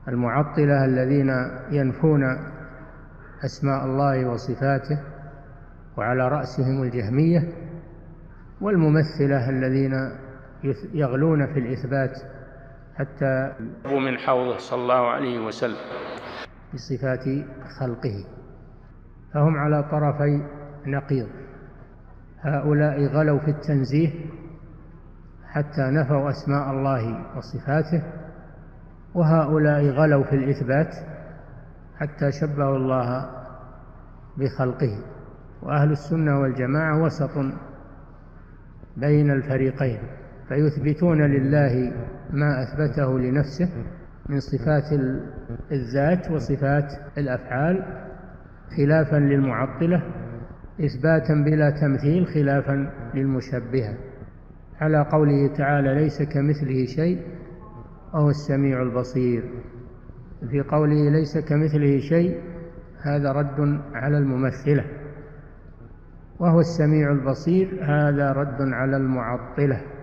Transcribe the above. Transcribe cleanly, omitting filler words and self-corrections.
المعطلة الذين ينفون أسماء الله وصفاته وعلى رأسهم الجهمية، والممثلة الذين يغلون في الإثبات حتى من حوضه صلى الله عليه وسلم بصفات خلقه. فهم على طرفي نقيض، هؤلاء غلوا في التنزيه حتى نفوا أسماء الله وصفاته، وهؤلاء غلوا في الإثبات حتى شبهوا الله بخلقه. وأهل السنة والجماعة وسط بين الفريقين، فيثبتون لله ما أثبته لنفسه من صفات الذات وصفات الأفعال خلافا للمعطلة، إثباتا بلا تمثيل خلافا للمشبهة، على قوله تعالى: ليس كمثله شيء وهو السميع البصير. في قوله ليس كمثله شيء هذا رد على الممثلة، وهو السميع البصير هذا رد على المعطلة.